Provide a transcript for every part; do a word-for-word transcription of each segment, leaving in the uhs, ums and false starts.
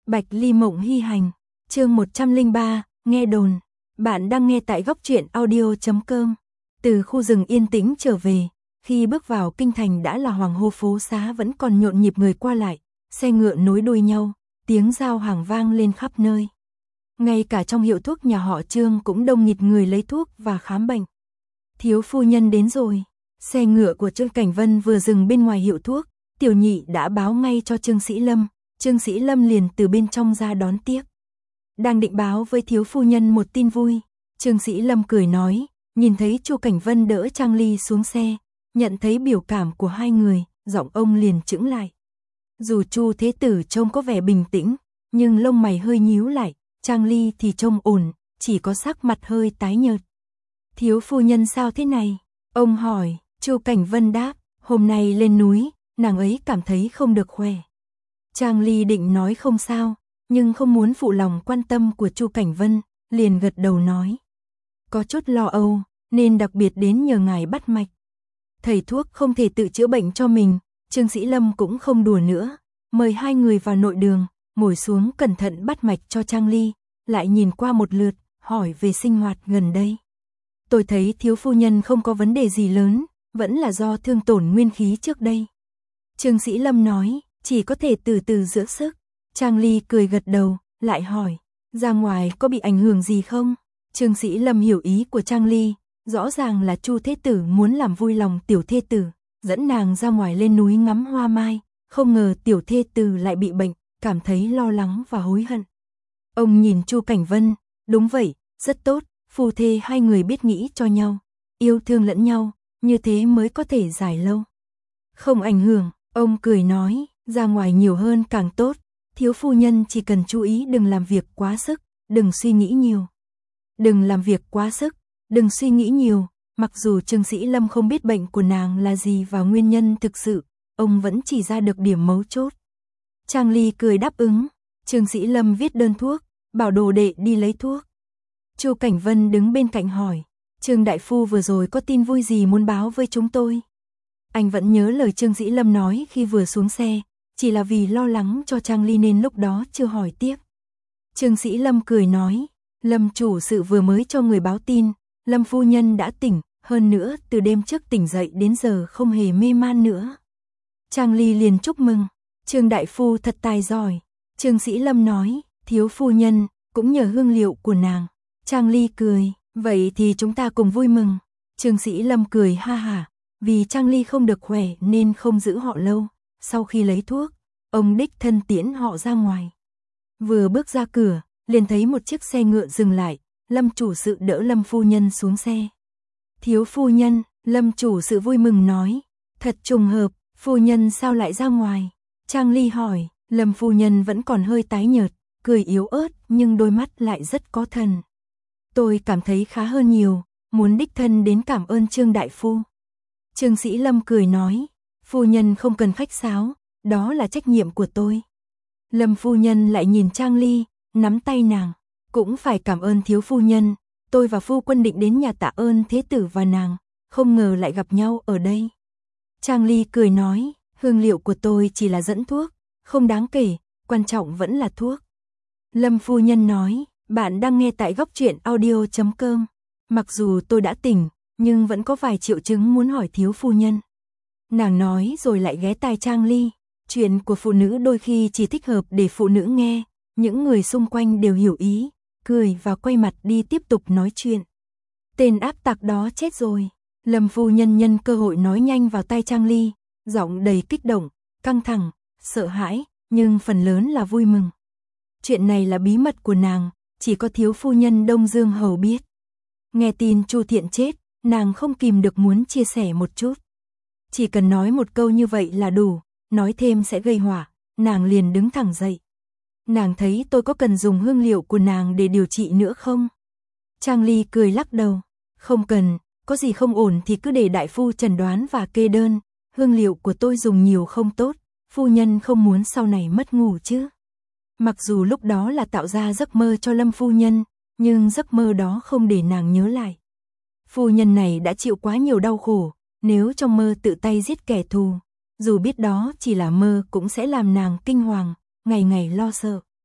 Bạch Ly Mộng Hy Hành, chương một trăm lẻ ba, nghe đồn. Bạn đang nghe tại góc truyện audio chấm com. Từ khu rừng yên tĩnh trở về, khi bước vào kinh thành đã là hoàng hô, phố xá vẫn còn nhộn nhịp người qua lại, xe ngựa nối đuôi nhau, tiếng giao hàng vang lên khắp nơi. Ngay cả trong hiệu thuốc nhà họ Trương cũng đông nghịt người lấy thuốc và khám bệnh. Thiếu phu nhân đến rồi. Xe ngựa của Trương Cảnh Vân vừa dừng bên ngoài hiệu thuốc, Tiểu Nhị đã báo ngay cho Trương Sĩ Lâm. Trương Sĩ Lâm liền từ bên trong ra đón tiếp. Đang định báo với thiếu phu nhân một tin vui, Trương Sĩ Lâm cười nói, nhìn thấy Chu Cảnh Vân đỡ Trang Ly xuống xe, nhận thấy biểu cảm của hai người, giọng ông liền chững lại. Dù Chu thế tử trông có vẻ bình tĩnh, nhưng lông mày hơi nhíu lại, Trang Ly thì trông ổn, chỉ có sắc mặt hơi tái nhợt. Thiếu phu nhân sao thế này? Ông hỏi. Chu Cảnh Vân đáp, hôm nay lên núi, nàng ấy cảm thấy không được khỏe. Trang Ly định nói không sao, nhưng không muốn phụ lòng quan tâm của Chu Cảnh Vân, liền gật đầu nói. Có chút lo âu, nên đặc biệt đến nhờ ngài bắt mạch. Thầy thuốc không thể tự chữa bệnh cho mình, Trương Sĩ Lâm cũng không đùa nữa, mời hai người vào nội đường, ngồi xuống cẩn thận bắt mạch cho Trang Ly, lại nhìn qua một lượt, hỏi về sinh hoạt gần đây. Tôi thấy thiếu phu nhân không có vấn đề gì lớn, vẫn là do thương tổn nguyên khí trước đây. Trương Sĩ Lâm nói, chỉ có thể từ từ dưỡng sức. Trang Ly cười gật đầu, lại hỏi, ra ngoài có bị ảnh hưởng gì không? Trương Sĩ Lâm hiểu ý của Trang Ly, rõ ràng là Chu thế tử muốn làm vui lòng tiểu thê tử, dẫn nàng ra ngoài lên núi ngắm hoa mai, không ngờ tiểu thê tử lại bị bệnh, cảm thấy lo lắng và hối hận. Ông nhìn Chu Cảnh Vân, đúng vậy, rất tốt, phu thê hai người biết nghĩ cho nhau, yêu thương lẫn nhau, như thế mới có thể dài lâu. Không ảnh hưởng, ông cười nói, ra ngoài nhiều hơn càng tốt, thiếu phu nhân chỉ cần chú ý đừng làm việc quá sức, đừng suy nghĩ nhiều. Đừng làm việc quá sức, đừng suy nghĩ nhiều, mặc dù Trương Sĩ Lâm không biết bệnh của nàng là gì và nguyên nhân thực sự, ông vẫn chỉ ra được điểm mấu chốt. Trang Ly cười đáp ứng, Trương Sĩ Lâm viết đơn thuốc, bảo đồ đệ đi lấy thuốc. Chu Cảnh Vân đứng bên cạnh hỏi, Trương đại phu vừa rồi có tin vui gì muốn báo với chúng tôi? Anh vẫn nhớ lời Trương Sĩ Lâm nói khi vừa xuống xe, chỉ là vì lo lắng cho Trang Ly nên lúc đó chưa hỏi tiếp. Trương Sĩ Lâm cười nói, Lâm chủ sự vừa mới cho người báo tin, Lâm phu nhân đã tỉnh, hơn nữa từ đêm trước tỉnh dậy đến giờ không hề mê man nữa. Trang Ly liền chúc mừng, Trương đại phu thật tài giỏi. Trương Sĩ Lâm nói, thiếu phu nhân, cũng nhờ hương liệu của nàng. Trang Ly cười, vậy thì chúng ta cùng vui mừng. Trương Sĩ Lâm cười ha hả, vì Trang Ly không được khỏe nên không giữ họ lâu. Sau khi lấy thuốc, ông đích thân tiễn họ ra ngoài. Vừa bước ra cửa, liền thấy một chiếc xe ngựa dừng lại, Lâm chủ sự đỡ Lâm phu nhân xuống xe. Thiếu phu nhân, Lâm chủ sự vui mừng nói, thật trùng hợp, phu nhân sao lại ra ngoài? Trang Ly hỏi, Lâm phu nhân vẫn còn hơi tái nhợt, cười yếu ớt nhưng đôi mắt lại rất có thần. Tôi cảm thấy khá hơn nhiều, muốn đích thân đến cảm ơn Trương đại phu. Trương Sĩ Lâm cười nói, phu nhân không cần khách sáo, đó là trách nhiệm của tôi. Lâm phu nhân lại nhìn Trang Ly, nắm tay nàng, cũng phải cảm ơn thiếu phu nhân, tôi và phu quân định đến nhà tạ ơn thế tử và nàng, không ngờ lại gặp nhau ở đây. Trang Ly cười nói, hương liệu của tôi chỉ là dẫn thuốc, không đáng kể, quan trọng vẫn là thuốc. Lâm phu nhân nói, bạn đang nghe tại góc truyện audio chấm com. Mặc dù tôi đã tỉnh, nhưng vẫn có vài triệu chứng muốn hỏi thiếu phu nhân. Nàng nói rồi lại ghé tai Trang Ly, chuyện của phụ nữ đôi khi chỉ thích hợp để phụ nữ nghe, những người xung quanh đều hiểu ý, cười và quay mặt đi tiếp tục nói chuyện. Tên ác tặc đó chết rồi. Lâm phu nhân nhân cơ hội nói nhanh vào tai Trang Ly, giọng đầy kích động, căng thẳng, sợ hãi, nhưng phần lớn là vui mừng. Chuyện này là bí mật của nàng, chỉ có thiếu phu nhân Đông Dương Hầu biết. Nghe tin Chu Thiện chết, nàng không kìm được muốn chia sẻ một chút. Chỉ cần nói một câu như vậy là đủ, nói thêm sẽ gây hỏa, nàng liền đứng thẳng dậy. Nàng thấy tôi có cần dùng hương liệu của nàng để điều trị nữa không? Trang Ly cười lắc đầu, không cần, có gì không ổn thì cứ để đại phu chẩn đoán và kê đơn, hương liệu của tôi dùng nhiều không tốt, phu nhân không muốn sau này mất ngủ chứ. Mặc dù lúc đó là tạo ra giấc mơ cho Lâm phu nhân, nhưng giấc mơ đó không để nàng nhớ lại. Phu nhân này đã chịu quá nhiều đau khổ, nếu trong mơ tự tay giết kẻ thù, dù biết đó chỉ là mơ cũng sẽ làm nàng kinh hoàng, ngày ngày lo sợ.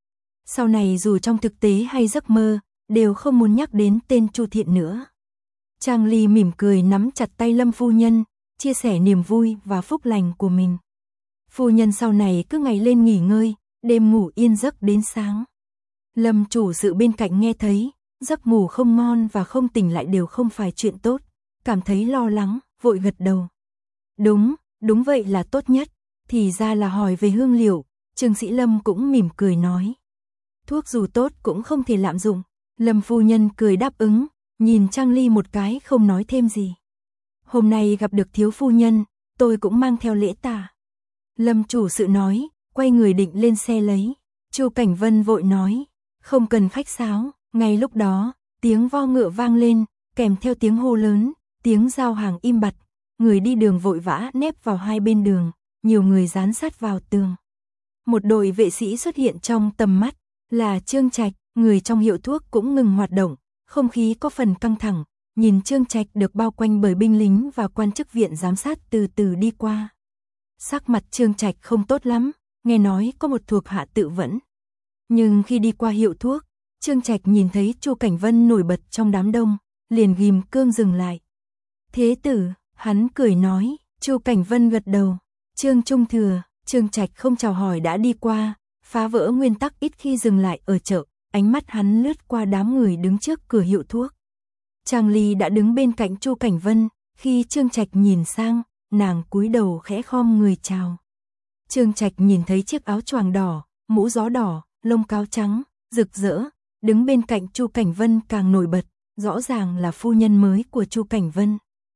Sau này dù trong thực tế hay giấc mơ, đều không muốn nhắc đến tên Chu Thiện nữa. Trang Ly mỉm cười nắm chặt tay Lâm phu nhân, chia sẻ niềm vui và phúc lành của mình. Phu nhân sau này cứ ngày lên nghỉ ngơi, đêm ngủ yên giấc đến sáng. Lâm chủ sự bên cạnh nghe thấy, giấc ngủ không ngon và không tỉnh lại đều không phải chuyện tốt, cảm thấy lo lắng, vội gật đầu. Đúng, đúng vậy là tốt nhất, thì ra là hỏi về hương liệu, Trương Sĩ Lâm cũng mỉm cười nói. Thuốc dù tốt cũng không thể lạm dụng, Lâm phu nhân cười đáp ứng, nhìn Trang Ly một cái không nói thêm gì. Hôm nay gặp được thiếu phu nhân, tôi cũng mang theo lễ tả. Lâm chủ sự nói, quay người định lên xe lấy. Chu Cảnh Vân vội nói, không cần khách sáo. Ngay lúc đó, tiếng vo ngựa vang lên, kèm theo tiếng hô lớn, tiếng giao hàng im bặt. Người đi đường vội vã nép vào hai bên đường, nhiều người dán sát vào tường. Một đội vệ sĩ xuất hiện trong tầm mắt, là Trương Trạch, người trong hiệu thuốc cũng ngừng hoạt động, không khí có phần căng thẳng. Nhìn Trương Trạch được bao quanh bởi binh lính và quan chức viện giám sát từ từ đi qua. Sắc mặt Trương Trạch không tốt lắm, nghe nói có một thuộc hạ tự vẫn. Nhưng khi đi qua hiệu thuốc, Trương Trạch nhìn thấy Chu Cảnh Vân nổi bật trong đám đông, liền ghim cương dừng lại. Thế tử, hắn cười nói. Chu Cảnh Vân gật đầu. Trương Trung Thừa. Trương Trạch không chào hỏi đã đi qua, phá vỡ nguyên tắc ít khi dừng lại ở chợ, ánh mắt hắn lướt qua đám người đứng trước cửa hiệu thuốc. Trang Ly đã đứng bên cạnh Chu Cảnh Vân, khi Trương Trạch nhìn sang, nàng cúi đầu khẽ khom người chào. Trương Trạch nhìn thấy chiếc áo choàng đỏ, mũ gió đỏ, lông cáo trắng, rực rỡ, đứng bên cạnh Chu Cảnh Vân càng nổi bật, rõ ràng là phu nhân mới của Chu Cảnh Vân.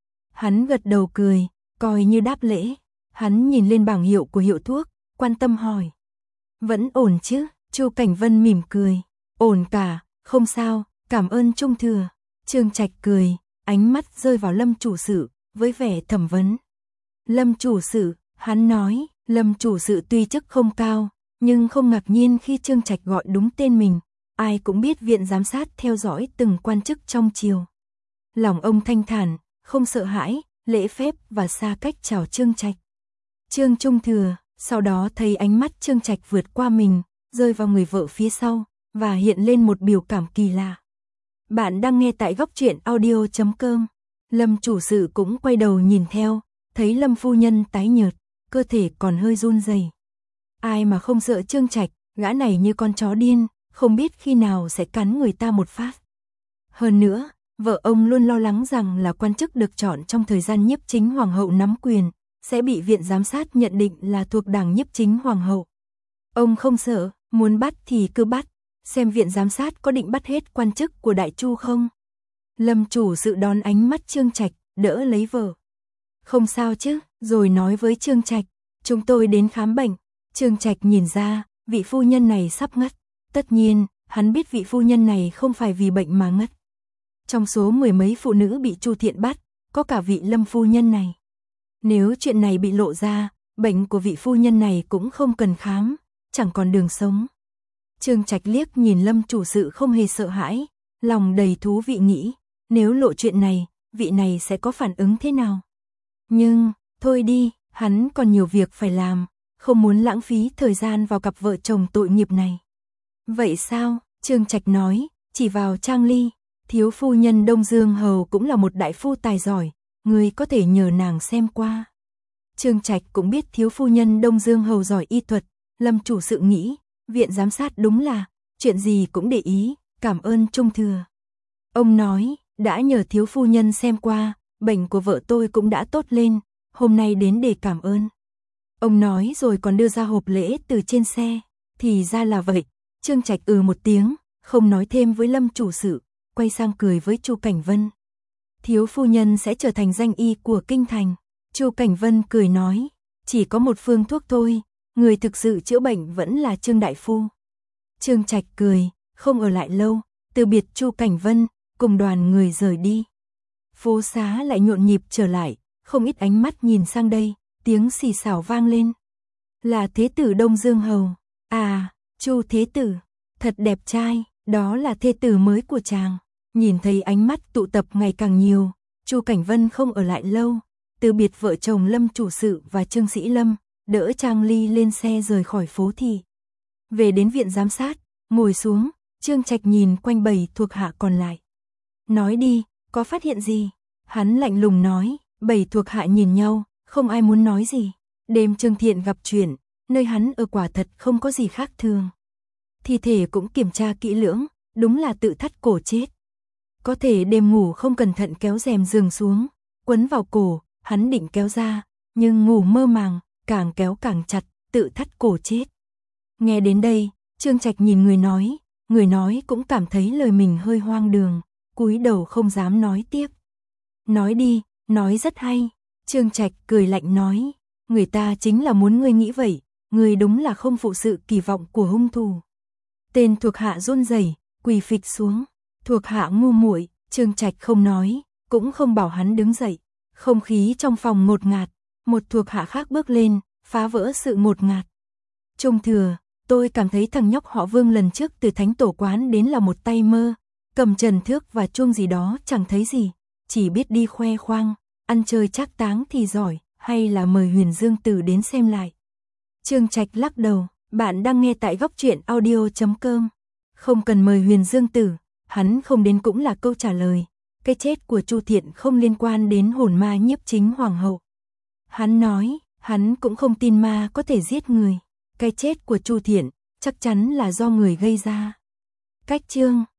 Hắn gật đầu cười, coi như đáp lễ. Hắn nhìn lên bảng hiệu của hiệu thuốc, quan tâm hỏi. Vẫn ổn chứ? Chu Cảnh Vân mỉm cười. Ổn cả, không sao, cảm ơn Trung Thừa. Trương Trạch cười, ánh mắt rơi vào Lâm chủ sự, với vẻ thẩm vấn. Lâm chủ sự, hắn nói, Lâm chủ sự tuy chức không cao, nhưng không ngạc nhiên khi Trương Trạch gọi đúng tên mình. Ai cũng biết viện giám sát theo dõi từng quan chức trong triều. Lòng ông thanh thản, không sợ hãi, lễ phép và xa cách chào Trương Trạch. Trương Trung Thừa, sau đó thấy ánh mắt Trương Trạch vượt qua mình, rơi vào người vợ phía sau, và hiện lên một biểu cảm kỳ lạ. Bạn đang nghe tại góc truyện audio chấm com. Lâm chủ sự cũng quay đầu nhìn theo, thấy Lâm phu nhân tái nhợt, cơ thể còn hơi run rẩy. Ai mà không sợ Trương Trạch, gã này như con chó điên, không biết khi nào sẽ cắn người ta một phát. Hơn nữa, vợ ông luôn lo lắng rằng là quan chức được chọn trong thời gian nhiếp chính hoàng hậu nắm quyền, sẽ bị viện giám sát nhận định là thuộc đảng nhiếp chính hoàng hậu. Ông không sợ, muốn bắt thì cứ bắt, xem viện giám sát có định bắt hết quan chức của Đại Chu không. Lâm chủ sự đón ánh mắt Trương Trạch, đỡ lấy vợ. Không sao chứ, rồi nói với Trương Trạch, chúng tôi đến khám bệnh. Trương Trạch nhìn ra, vị phu nhân này sắp ngất. Tất nhiên, hắn biết vị phu nhân này không phải vì bệnh mà ngất. Trong số mười mấy phụ nữ bị Chu Thiện bắt, có cả vị Lâm phu nhân này. Nếu chuyện này bị lộ ra, bệnh của vị phu nhân này cũng không cần khám, chẳng còn đường sống. Trương Trạch liếc nhìn Lâm chủ sự không hề sợ hãi, lòng đầy thú vị nghĩ, nếu lộ chuyện này, vị này sẽ có phản ứng thế nào. Nhưng, thôi đi, hắn còn nhiều việc phải làm, không muốn lãng phí thời gian vào cặp vợ chồng tội nghiệp này. Vậy sao? Trương Trạch nói, chỉ vào Trang Ly, thiếu phu nhân Đông Dương Hầu cũng là một đại phu tài giỏi, người có thể nhờ nàng xem qua. Trương Trạch cũng biết thiếu phu nhân Đông Dương Hầu giỏi y thuật, Lâm chủ sự nghĩ, viện giám sát đúng là, chuyện gì cũng để ý, cảm ơn Trung Thừa. Ông nói, đã nhờ thiếu phu nhân xem qua, bệnh của vợ tôi cũng đã tốt lên, hôm nay đến để cảm ơn. Ông nói rồi còn đưa ra hộp lễ từ trên xe, thì ra là vậy. Trương Trạch ừ một tiếng, không nói thêm với Lâm chủ sự, quay sang cười với Chu Cảnh Vân. Thiếu phu nhân sẽ trở thành danh y của kinh thành. Chu Cảnh Vân cười nói, chỉ có một phương thuốc thôi, người thực sự chữa bệnh vẫn là Trương đại phu. Trương Trạch cười, không ở lại lâu, từ biệt Chu Cảnh Vân, cùng đoàn người rời đi. Phố xá lại nhộn nhịp trở lại, không ít ánh mắt nhìn sang đây, tiếng xì xào vang lên. Là thế tử Đông Dương Hầu. À, Chu thế tử, thật đẹp trai, đó là thê tử mới của chàng. Nhìn thấy ánh mắt tụ tập ngày càng nhiều, Chu Cảnh Vân không ở lại lâu, từ biệt vợ chồng Lâm chủ sự và Trương Sĩ Lâm, đỡ Trang Ly lên xe rời khỏi phố thị. Về đến viện giám sát, ngồi xuống, Trương Trạch nhìn quanh bầy thuộc hạ còn lại. Nói đi, có phát hiện gì? Hắn lạnh lùng nói, bầy thuộc hạ nhìn nhau, không ai muốn nói gì. Đêm Trương Thiện gặp chuyện, nơi hắn ở quả thật không có gì khác thường. Thi thể cũng kiểm tra kỹ lưỡng, đúng là tự thắt cổ chết. Có thể đêm ngủ không cẩn thận kéo rèm giường xuống, quấn vào cổ, hắn định kéo ra, nhưng ngủ mơ màng, càng kéo càng chặt, tự thắt cổ chết. Nghe đến đây, Trương Trạch nhìn người nói, người nói cũng cảm thấy lời mình hơi hoang đường, cúi đầu không dám nói tiếp. Nói đi, nói rất hay. Trương Trạch cười lạnh nói, người ta chính là muốn ngươi nghĩ vậy, ngươi đúng là không phụ sự kỳ vọng của hung thủ. Tên thuộc hạ run rẩy, quỳ phịch xuống. Thuộc hạ ngu muội, Trương Trạch không nói, cũng không bảo hắn đứng dậy. Không khí trong phòng ngột ngạt, một thuộc hạ khác bước lên, phá vỡ sự ngột ngạt. Trung Thừa, tôi cảm thấy thằng nhóc họ Vương lần trước từ thánh tổ quán đến là một tay mơ, cầm trần thước và chuông gì đó chẳng thấy gì, chỉ biết đi khoe khoang, ăn chơi trác táng thì giỏi, hay là mời Huyền Dương Tử đến xem lại. Trương Trạch lắc đầu, bạn đang nghe tại góc truyện audio chấm com. Không cần mời Huyền Dương Tử, hắn không đến cũng là câu trả lời. Cái chết của Chu Thiện không liên quan đến hồn ma nhiếp chính hoàng hậu. Hắn nói, hắn cũng không tin ma có thể giết người. Cái chết của Chu Thiện chắc chắn là do người gây ra. Cách chương